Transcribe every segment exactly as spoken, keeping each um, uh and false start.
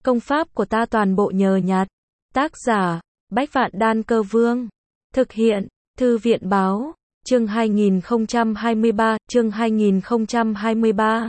Công pháp của ta toàn bộ nhờ nhặt. Tác giả, Bách Vạn Đan Cơ Vương. Thực hiện, Thư viện Báo. Chương hai nghìn không trăm hai mươi ba, chương hai nghìn không trăm hai mươi ba.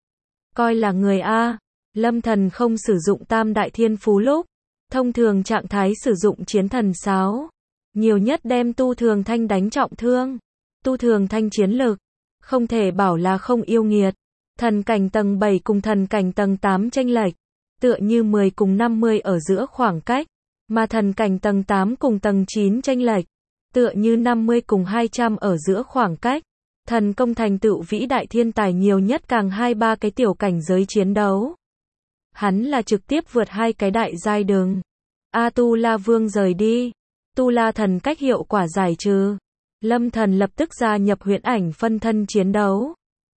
Coi là người A. Lâm Thần không sử dụng tam đại thiên phú lúc. Thông thường trạng thái sử dụng chiến thần sáo. Nhiều nhất đem Tu Thường Thanh đánh trọng thương. Tu Thường Thanh chiến lực. Không thể bảo là không yêu nghiệt. Thần cảnh tầng bảy cùng thần cảnh tầng tám chênh lệch. Tựa như mười cùng năm mươi ở giữa khoảng cách. Mà thần cảnh tầng tám cùng tầng chín chênh lệch. Tựa như năm mươi cùng hai trăm ở giữa khoảng cách. Thần công thành tựu vĩ đại thiên tài nhiều nhất càng hai ba cái tiểu cảnh giới chiến đấu. Hắn là trực tiếp vượt hai cái đại giai đường. A Tu La Vương rời đi. Tu La thần cách hiệu quả giải trừ. Lâm Thần lập tức gia nhập huyễn ảnh phân thân chiến đấu.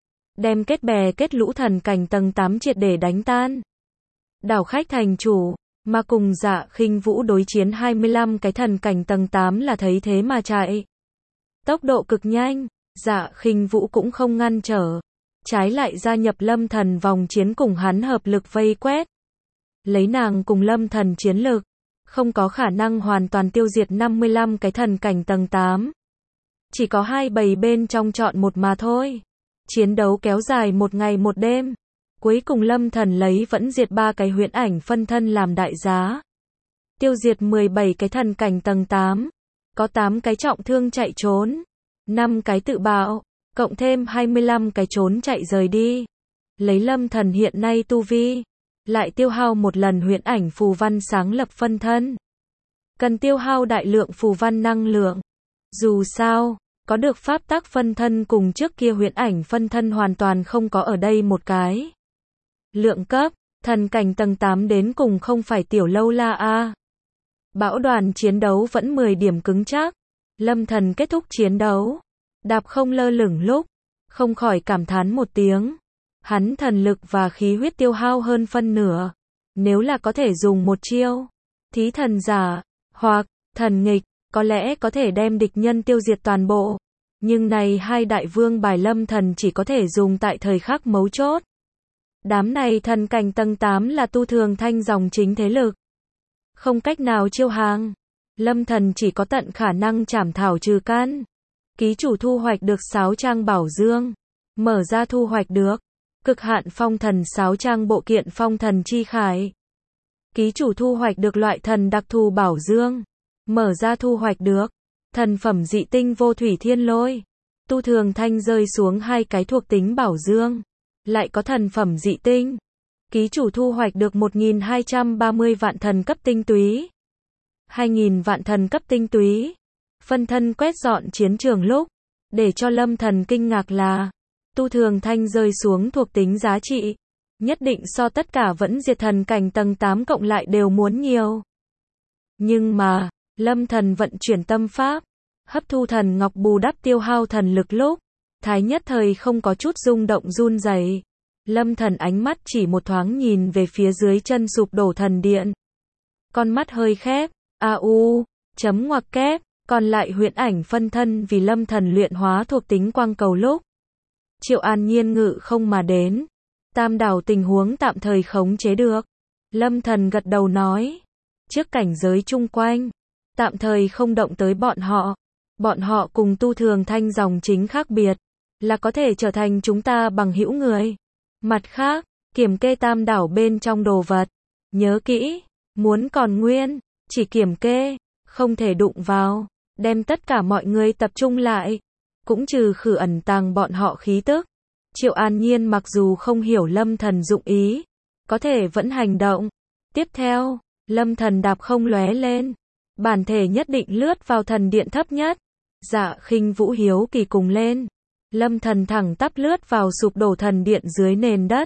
Đem kết bè kết lũ thần cảnh tầng tám triệt để đánh tan. Đảo khách thành chủ, mà cùng Dạ Khinh Vũ đối chiến hai mươi lăm cái thần cảnh tầng tám là thấy thế mà chạy. Tốc độ cực nhanh, Dạ Khinh Vũ cũng không ngăn trở. Trái lại gia nhập Lâm Thần vòng chiến cùng hắn hợp lực vây quét. Lấy nàng cùng Lâm Thần chiến lực, không có khả năng hoàn toàn tiêu diệt năm mươi lăm cái thần cảnh tầng tám. Chỉ có hai bầy bên trong chọn một mà thôi. Chiến đấu kéo dài một ngày một đêm. Cuối cùng Lâm Thần lấy vẫn diệt ba cái huyễn ảnh phân thân làm đại giá. Tiêu diệt mười bảy cái thần cảnh tầng tám. Có tám cái trọng thương chạy trốn. năm cái tự bạo. Cộng thêm hai mươi lăm cái trốn chạy rời đi. Lấy Lâm Thần hiện nay tu vi. Lại tiêu hao một lần huyễn ảnh phù văn sáng lập phân thân. Cần tiêu hao đại lượng phù văn năng lượng. Dù sao, có được pháp tắc phân thân cùng trước kia huyễn ảnh phân thân hoàn toàn không có ở đây một cái. Lượng cấp, thần cảnh tầng tám đến cùng không phải tiểu lâu la a. Bão đoàn chiến đấu vẫn mười điểm cứng chắc. Lâm Thần kết thúc chiến đấu. Đạp không lơ lửng lúc. Không khỏi cảm thán một tiếng. Hắn thần lực và khí huyết tiêu hao hơn phân nửa. Nếu là có thể dùng một chiêu. Thí thần giả, hoặc thần nghịch. Có lẽ có thể đem địch nhân tiêu diệt toàn bộ. Nhưng này hai đại vương bài Lâm Thần chỉ có thể dùng tại thời khắc mấu chốt. Đám này thần cảnh tầng tám là Tu Thường Thanh dòng chính thế lực. Không cách nào chiêu hàng. Lâm Thần chỉ có tận khả năng trảm thảo trừ căn. Ký chủ thu hoạch được sáu trang bảo dương. Mở ra thu hoạch được. Cực hạn phong thần sáu trang bộ kiện phong thần chi khải. Ký chủ thu hoạch được loại thần đặc thù bảo dương. Mở ra thu hoạch được. Thần phẩm dị tinh vô thủy thiên lôi. Tu Thường Thanh rơi xuống hai cái thuộc tính bảo dương. Lại có thần phẩm dị tinh. Ký chủ thu hoạch được một nghìn hai trăm ba mươi vạn thần cấp tinh túy. hai nghìn vạn thần cấp tinh túy. Phân thân quét dọn chiến trường lúc. Để cho Lâm Thần kinh ngạc là. Tu Thường Thanh rơi xuống thuộc tính giá trị. Nhất định so tất cả vẫn diệt thần cảnh tầng tám cộng lại đều muốn nhiều. Nhưng mà. Lâm Thần vận chuyển tâm pháp, hấp thu thần ngọc bù đắp tiêu hao thần lực lúc, thái nhất thời không có chút rung động run rẩy. Lâm Thần ánh mắt chỉ một thoáng nhìn về phía dưới chân sụp đổ thần điện. Con mắt hơi khép, a u, chấm ngoặc kép, còn lại huyễn ảnh phân thân vì Lâm Thần luyện hóa thuộc tính quang cầu lúc. Triệu An Nhiên ngự không mà đến. Tam đảo tình huống tạm thời khống chế được. Lâm Thần gật đầu nói. Trước cảnh giới chung quanh. Tạm thời không động tới bọn họ. Bọn họ cùng Tu Thường Thanh dòng chính khác biệt. Là có thể trở thành chúng ta bằng hữu người. Mặt khác, kiểm kê tam đảo bên trong đồ vật. Nhớ kỹ, muốn còn nguyên, chỉ kiểm kê, không thể đụng vào. Đem tất cả mọi người tập trung lại. Cũng trừ khử ẩn tàng bọn họ khí tức. Triệu An Nhiên mặc dù không hiểu Lâm Thần dụng ý. Có thể vẫn hành động. Tiếp theo, Lâm Thần đạp không lóe lên. Bản thể nhất định lướt vào thần điện thấp nhất. Dạ Khinh Vũ hiếu kỳ cùng lên. Lâm Thần thẳng tắp lướt vào sụp đổ thần điện dưới nền đất.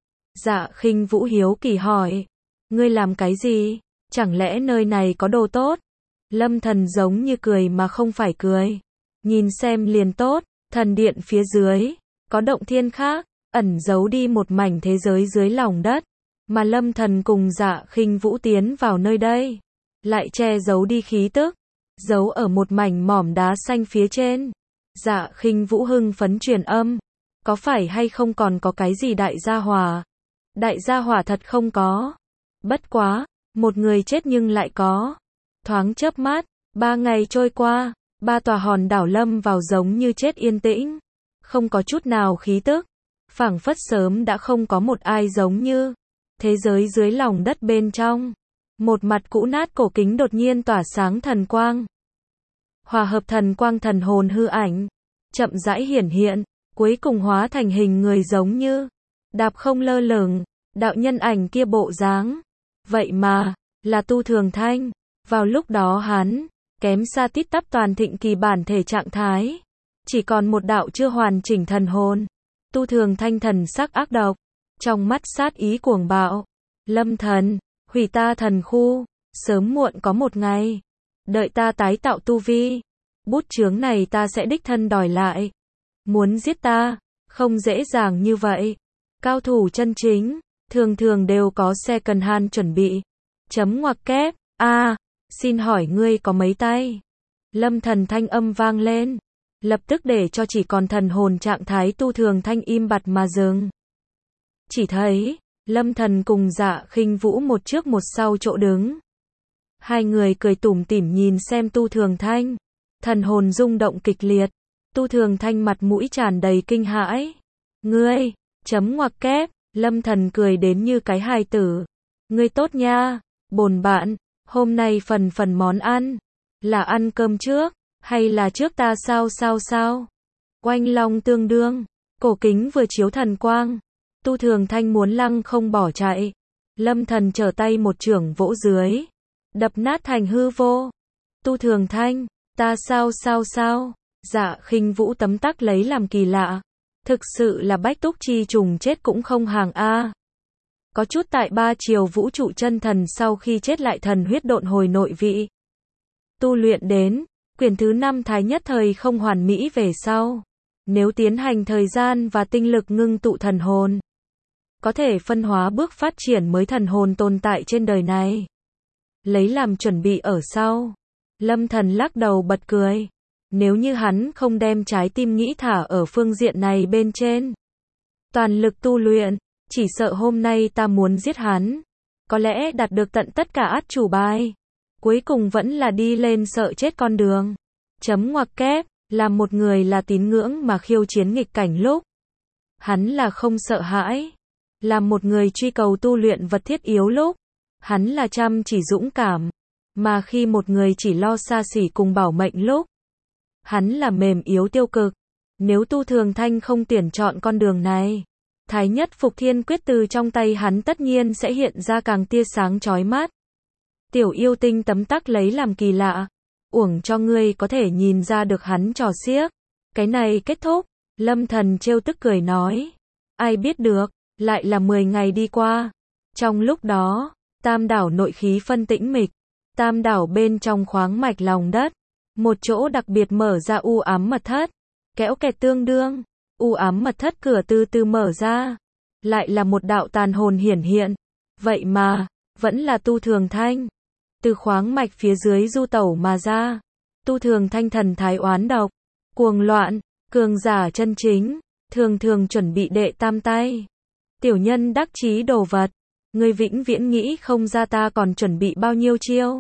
Dạ Khinh Vũ hiếu kỳ hỏi. Ngươi làm cái gì? Chẳng lẽ nơi này có đồ tốt? Lâm Thần giống như cười mà không phải cười. Nhìn xem liền tốt. Thần điện phía dưới. Có động thiên khác. Ẩn giấu đi một mảnh thế giới dưới lòng đất. Mà Lâm Thần cùng Dạ Khinh Vũ tiến vào nơi đây. Lại che giấu đi khí tức, giấu ở một mảnh mỏm đá xanh phía trên. Dạ Khinh Vũ hưng phấn truyền âm, có phải hay không còn có cái gì đại gia hỏa? Đại gia hỏa thật không có. Bất quá, một người chết nhưng lại có. Thoáng chớp mắt, ba ngày trôi qua, ba tòa hòn đảo lâm vào giống như chết yên tĩnh. Không có chút nào khí tức. Phảng phất sớm đã không có một ai giống như. Thế giới dưới lòng đất bên trong. Một mặt cũ nát cổ kính đột nhiên tỏa sáng thần quang. Hòa hợp thần quang thần hồn hư ảnh. Chậm rãi hiển hiện, cuối cùng hóa thành hình người giống như. Đạp không lơ lửng, đạo nhân ảnh kia bộ dáng. Vậy mà, là Tu Thường Thanh. Vào lúc đó hắn, kém xa tít tắp toàn thịnh kỳ bản thể trạng thái. Chỉ còn một đạo chưa hoàn chỉnh thần hồn. Tu Thường Thanh thần sắc ác độc. Trong mắt sát ý cuồng bạo. Lâm thần, hủy ta thần khu. Sớm muộn có một ngày. Đợi ta tái tạo tu vi. Bút chướng này ta sẽ đích thân đòi lại. Muốn giết ta, không dễ dàng như vậy. Cao thủ chân chính, thường thường đều có second hand chuẩn bị. Chấm ngoặc kép, a à, xin hỏi ngươi có mấy tay? Lâm thần thanh âm vang lên. Lập tức để cho chỉ còn thần hồn trạng thái Tu Thường Thanh im bặt mà dừng. Chỉ thấy, Lâm thần cùng Dạ Khinh Vũ một trước một sau chỗ đứng. Hai người cười tủm tỉm nhìn xem Tu Thường Thanh. Thần hồn rung động kịch liệt. Tu Thường Thanh mặt mũi tràn đầy kinh hãi. Ngươi, chấm ngoặc kép, Lâm thần cười đến như cái hài tử. Ngươi tốt nha, bồn bạn, hôm nay phần phần món ăn. Là ăn cơm trước, hay là trước ta sao sao sao? Oanh long tương đương, cổ kính vừa chiếu thần quang. Tu Thường Thanh muốn lăng không bỏ chạy. Lâm thần trở tay một chưởng vỗ dưới. Đập nát thành hư vô. Tu Thường Thanh, ta sao sao sao? Dạ Khinh Vũ tấm tắc lấy làm kỳ lạ. Thực sự là bách túc chi trùng chết cũng không hàng a. Có chút tại ba chiều vũ trụ chân thần sau khi chết lại thần huyết độn hồi nội vị. Tu luyện đến, quyển thứ năm thái nhất thời không hoàn mỹ về sau. Nếu tiến hành thời gian và tinh lực ngưng tụ thần hồn. Có thể phân hóa bước phát triển mới thần hồn tồn tại trên đời này. Lấy làm chuẩn bị ở sau. Lâm thần lắc đầu bật cười. Nếu như hắn không đem trái tim nghĩ thả ở phương diện này bên trên. Toàn lực tu luyện, chỉ sợ hôm nay ta muốn giết hắn. Có lẽ đạt được tận tất cả át chủ bài. Cuối cùng vẫn là đi lên sợ chết con đường. Chấm ngoặc kép, làm một người là tín ngưỡng mà khiêu chiến nghịch cảnh lúc. Hắn là không sợ hãi. Làm một người truy cầu tu luyện vật thiết yếu lúc. Hắn là chăm chỉ dũng cảm. Mà khi một người chỉ lo xa xỉ cùng bảo mệnh lúc. Hắn là mềm yếu tiêu cực. Nếu Tu Thường Thanh không tuyển chọn con đường này, Thái nhất Phục Thiên Quyết từ trong tay hắn tất nhiên sẽ hiện ra càng tia sáng chói mắt. Tiểu yêu tinh tấm tắc lấy làm kỳ lạ. Uổng cho ngươi có thể nhìn ra được hắn trò xiếc. Cái này kết thúc. Lâm thần trêu tức cười nói. Ai biết được, lại là mười ngày đi qua. Trong lúc đó, Tam đảo nội khí phân tĩnh mịch. Tam đảo bên trong khoáng mạch lòng đất. Một chỗ đặc biệt mở ra u ám mật thất. Kéo kẹt tương đương. U ám mật thất cửa từ từ mở ra. Lại là một đạo tàn hồn hiển hiện. Vậy mà, vẫn là Tu Thường Thanh. Từ khoáng mạch phía dưới du tẩu mà ra. Tu Thường Thanh thần thái oán độc. Cuồng loạn, cường giả chân chính. Thường thường chuẩn bị đệ tam tay. Tiểu nhân đắc chí đồ vật. Ngươi vĩnh viễn nghĩ không ra ta còn chuẩn bị bao nhiêu chiêu.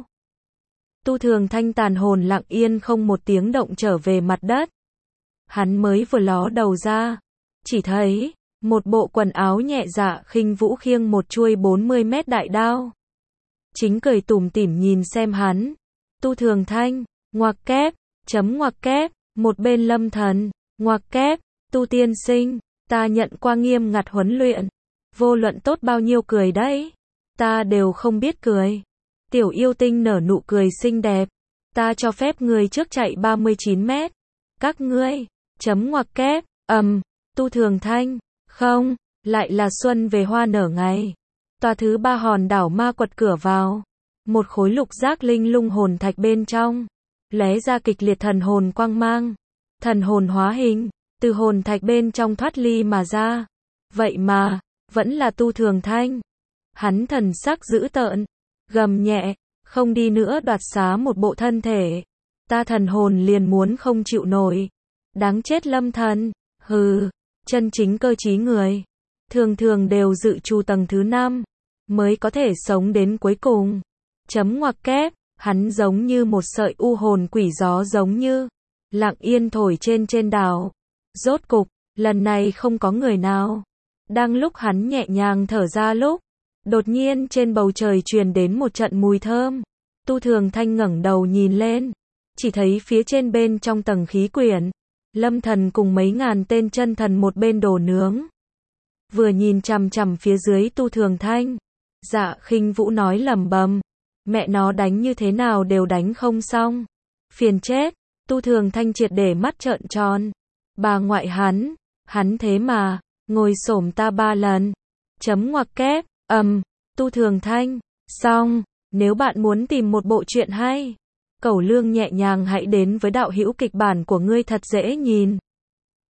Tu Thường Thanh tàn hồn lặng yên không một tiếng động trở về mặt đất. Hắn mới vừa ló đầu ra. Chỉ thấy, một bộ quần áo nhẹ Dạ Khinh Vũ khiêng một chuôi bốn mươi mét đại đao. Chính cười tủm tỉm nhìn xem hắn. Tu Thường Thanh, ngoặc kép, chấm ngoặc kép, một bên Lâm thần, ngoặc kép, Tu tiên sinh, ta nhận qua nghiêm ngặt huấn luyện. Vô luận tốt bao nhiêu cười đấy. Ta đều không biết cười. Tiểu yêu tinh nở nụ cười xinh đẹp. Ta cho phép người trước chạy ba mươi chín mét. Các ngươi, chấm ngoặc kép, ầm, um, Tu Thường Thanh, không, lại là xuân về hoa nở ngày. Tòa thứ ba hòn đảo ma quật cửa vào. Một khối lục giác linh lung hồn thạch bên trong. Lóe ra kịch liệt thần hồn quang mang. Thần hồn hóa hình, từ hồn thạch bên trong thoát ly mà ra. Vậy mà, vẫn là Tu Thường Thanh. Hắn thần sắc dữ tợn. Gầm nhẹ, không đi nữa đoạt xá một bộ thân thể. Ta thần hồn liền muốn không chịu nổi. Đáng chết Lâm thần, hừ, chân chính cơ trí người. Thường thường đều dự trù tầng thứ năm. mới có thể sống đến cuối cùng. Chấm ngoặc kép, hắn giống như một sợi u hồn quỷ gió giống như lặng yên thổi trên trên đảo. Rốt cục, lần này không có người nào. Đang lúc hắn nhẹ nhàng thở ra lúc, đột nhiên trên bầu trời truyền đến một trận mùi thơm. Tu Thường Thanh ngẩng đầu nhìn lên, chỉ thấy phía trên bên trong tầng khí quyển, Lâm Thần cùng mấy ngàn tên chân thần một bên đồ nướng. Vừa nhìn chằm chằm phía dưới Tu Thường Thanh, Dạ Khinh Vũ nói lẩm bẩm, mẹ nó đánh như thế nào đều đánh không xong. Phiền chết, Tu Thường Thanh triệt để mắt trợn tròn. Bà ngoại hắn, hắn thế mà, ngồi xổm ta ba lần. Chấm ngoặc kép, ầm, um, Tu Thường Thanh, xong, nếu bạn muốn tìm một bộ truyện hay, Cẩu Lương nhẹ nhàng hãy đến với đạo hữu kịch bản của ngươi thật dễ nhìn.